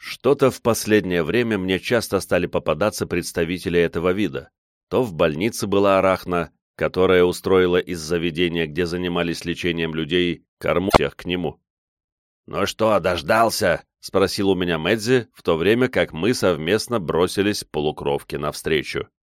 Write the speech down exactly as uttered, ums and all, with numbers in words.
Что-то в последнее время мне часто стали попадаться представители этого вида. То в больнице была Арахна, которая устроила из заведения, где занимались лечением людей, корму всех к нему. «Ну что, дождался?» — спросил у меня Мэдзи, в то время как мы совместно бросились полукровке навстречу.